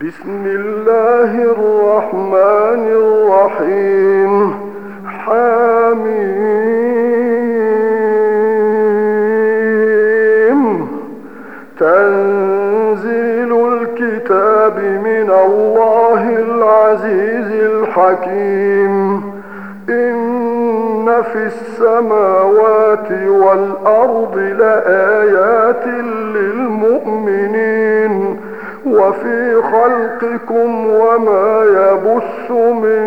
بسم الله الرحمن الرحيم. حميم. تنزيل الكتاب من الله العزيز الحكيم. إن في السماوات والأرض لآيات للمؤمنين وفي خلقكم وما يبث من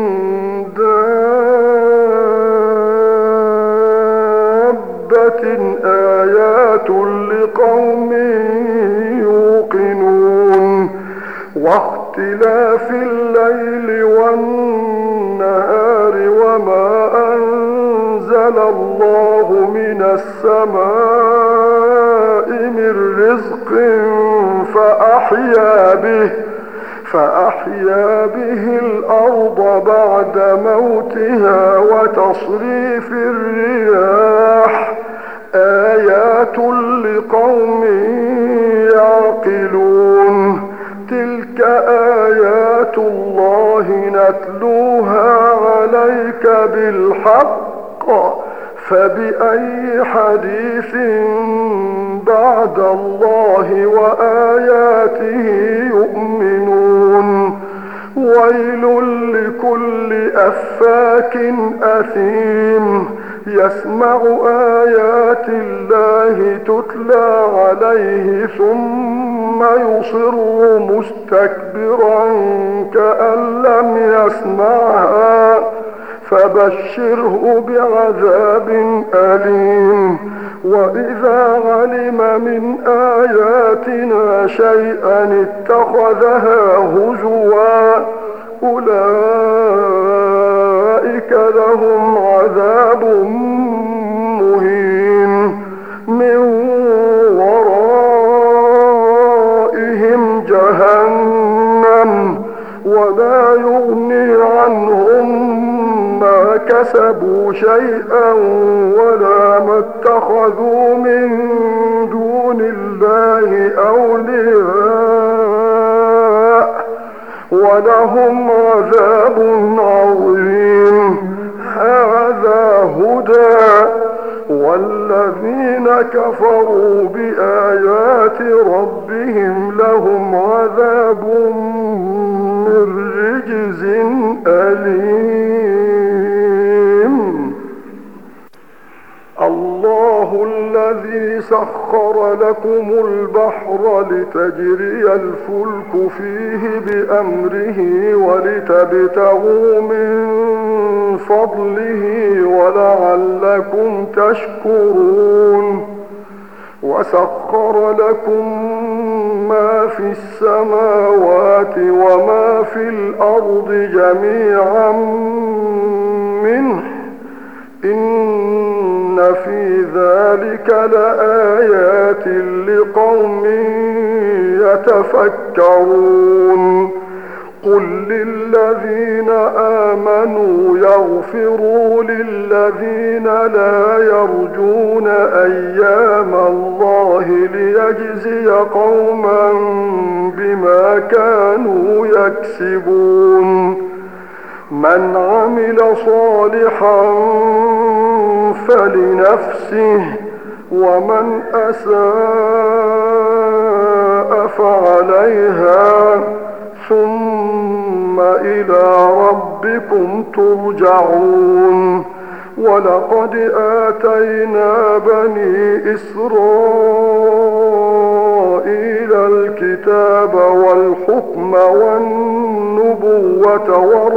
دابة آيات لقوم يوقنون. واختلاف الليل والنهار وما أنزل الله من السماء من رزق فأحيا به الأرض بعد موتها وتصريف الرياح آيات لقوم يعقلون. تلك آيات الله نتلوها عليك بالحق فبأي حديث بعد الله وآياته يؤمنون. ويل لكل أفاك أثيم يسمع آيات الله تتلى عليه ثم يصر مستكبرا كأن لم يسمعها فبشره بعذاب أليم. وإذا علم من آياتنا شيئا اتخذها هزوا أولئك لهم عذاب مهين من ورائهم جهنم ولا يغني عنهم ما كسبوا شيئا ولا ما اتخذوا من دون الله أولياء ولهم عذاب عظيم. هذا هدى والذين كفروا بآيات ربهم لهم عذاب من رجز أليم. الله الذي سخر لكم البحر لتجري الفلك فيه بأمره ولتبتغوا من فضله ولعلكم تشكرون. وسخر لكم ما في السماوات وما في الأرض جميعا منه إن في ذلك لآيات لقوم يتفكرون. قل للذين آمنوا يغفروا للذين لا يرجون أيام الله ليجزي قوما بما كانوا يكسبون. من عمل صالحا فلنفسه ومن أساء فعليها ثم إلى ربكم ترجعون. ولقد آتينا بني إسرائيل الكتاب والحكم والنبوة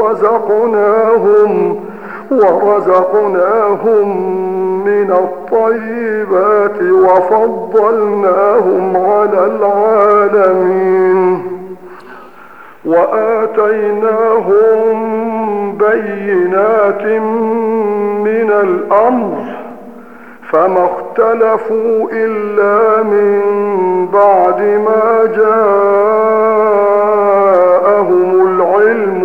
ورزقناهم من الطيبات وفضلناهم على العالمين. وآتيناهم بينات من الأمر فما اختلفوا إلا من بعد ما جاءهم العلم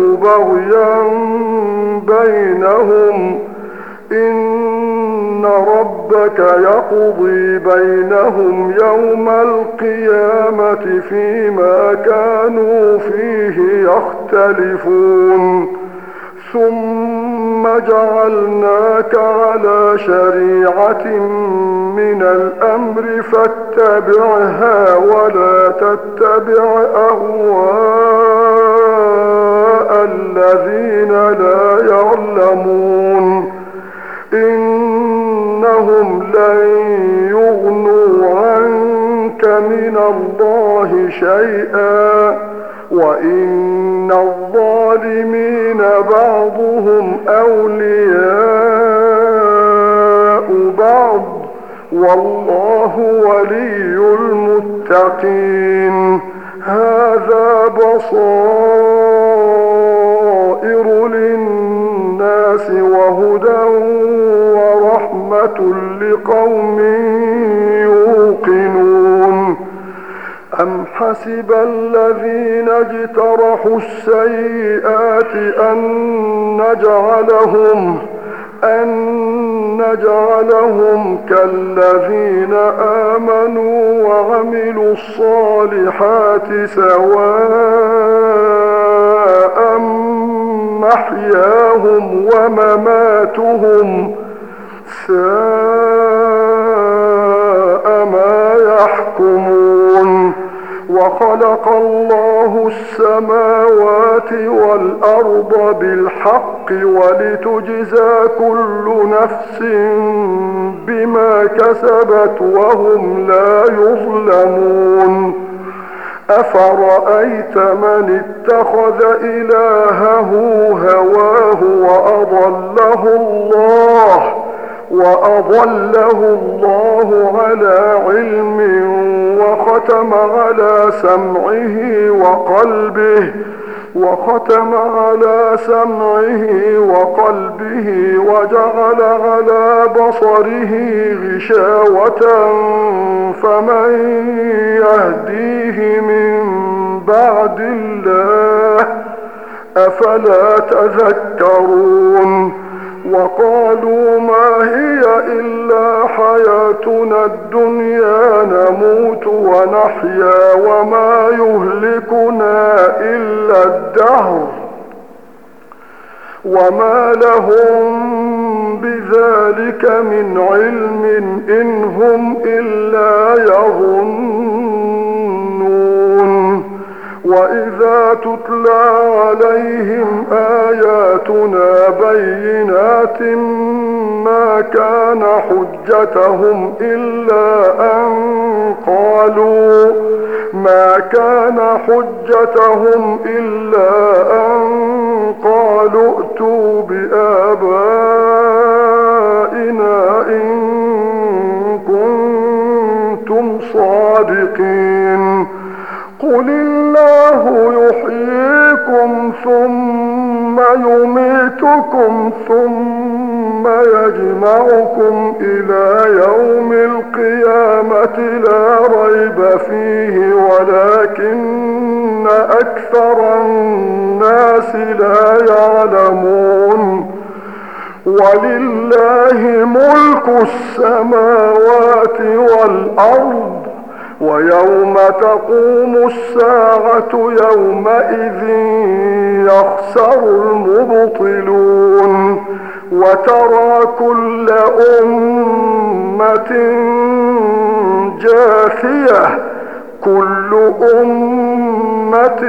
بغيا بينهم إن ربك ربك يقضي بينهم يوم القيامة فيما كانوا فيه يختلفون ثم جعلناك على شريعة من الأمر فاتبعها ولا تتبع أهواء الذين لا يعلمون إنهم لن يغنوا عنك من الله شيئا وإن الظالمين بعضهم أولياء بعض والله ولي المتقين هذا بصائر للناس وهدى ورحمة لقوم يوقنون أم حسب الذين اجترحوا السيئات أن نجعلهم كالذين آمنوا وعملوا الصالحات سواء محياهم ومماتهم ساء ما يحكمون وخلق الله السماوات والأرض بالحق ولتجزى كل نفس بما كسبت وهم لا يظلمون أفرأيت من اتخذ إلهه هواه وأضله الله على علم وختم على سمعه وقلبه وجعل على بصره غشاوة فمن يهديه من بعد الله أفلا تذكرون وقالوا ما هي إلا حياتنا الدنيا نموت ونحيا وما يهلكنا إلا الدهر وما لهم بذلك من علم إن هم إلا يظنون وإذا تتلى عليهم آياتنا بينات ما كان حجتهم إلا أن قالوا ائتوا بآبائنا إن كنتم صادقين قل الله يحييكم ثم يميتكم ثم يجمعكم إلى يوم القيامة لا ريب فيه ولكن أكثر الناس لا يعلمون ولله ملك السماوات والأرض ويوم تقوم الساعة يومئذ يخسر المبطلون وترى كل أمة جاثية كل أمة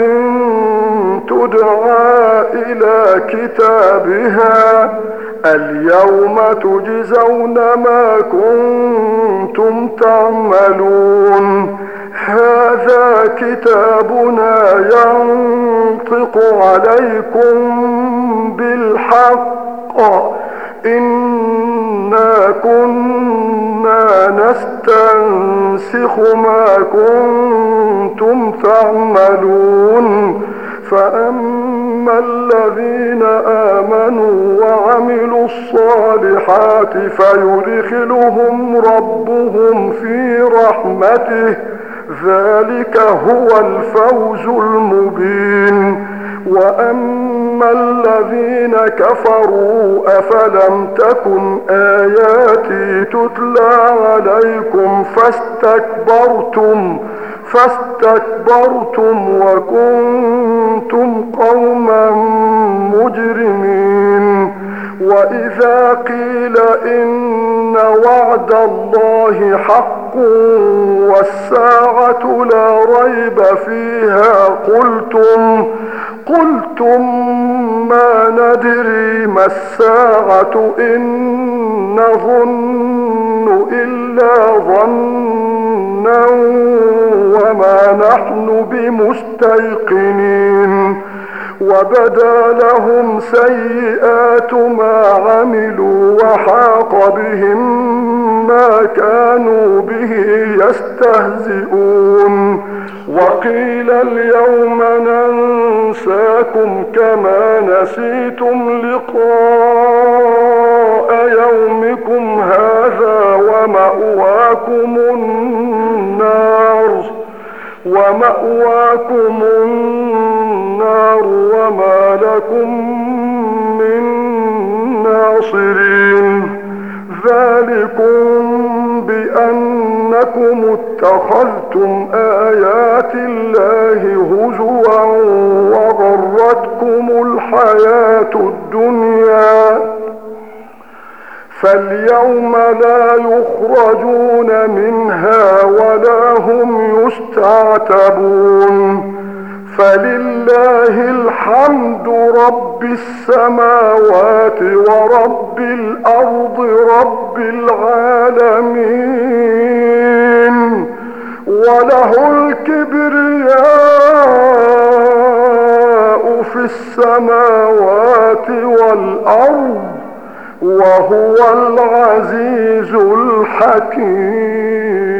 تدعى إلى كتابها اليوم تجزون ما كنتم تعملون هذا كتابنا ينطق عليكم بالحق إنا كنا نستنسخ ما كنتم تعملون فأما الذين آمنوا وعملوا الصالحات فيدخلهم ربهم في رحمته ذلك هو الفوز المبين وأما الذين كفروا أفلم تكن آياتي تتلى عليكم فاستكبرتم وكنتم قوما مجرمين. وإذا قيل إن وعد الله حق والساعة لا ريب فيها قلتم ما ندري ما الساعة إن نظن إلا ظنا وما نحن بمستيقنين. وبدا لهم سيئات ما عملوا وحاق بهم ما كانوا به يستهزئون. وقيل اليوم ننساكم كما نسيتم لقاء يومكم هذا ومأواكم النار وما لكم من ناصرين. ذلكم بأنكم اتخذتم آيات الله هزوا وغرتكم الحياة الدنيا فاليوم لا يخرجون منها ولا هم يستعتبون. فلله الحمد رب السماوات ورب الأرض رب العالمين وله الكبرياء في السماوات والأرض وهو العزيز الحكيم.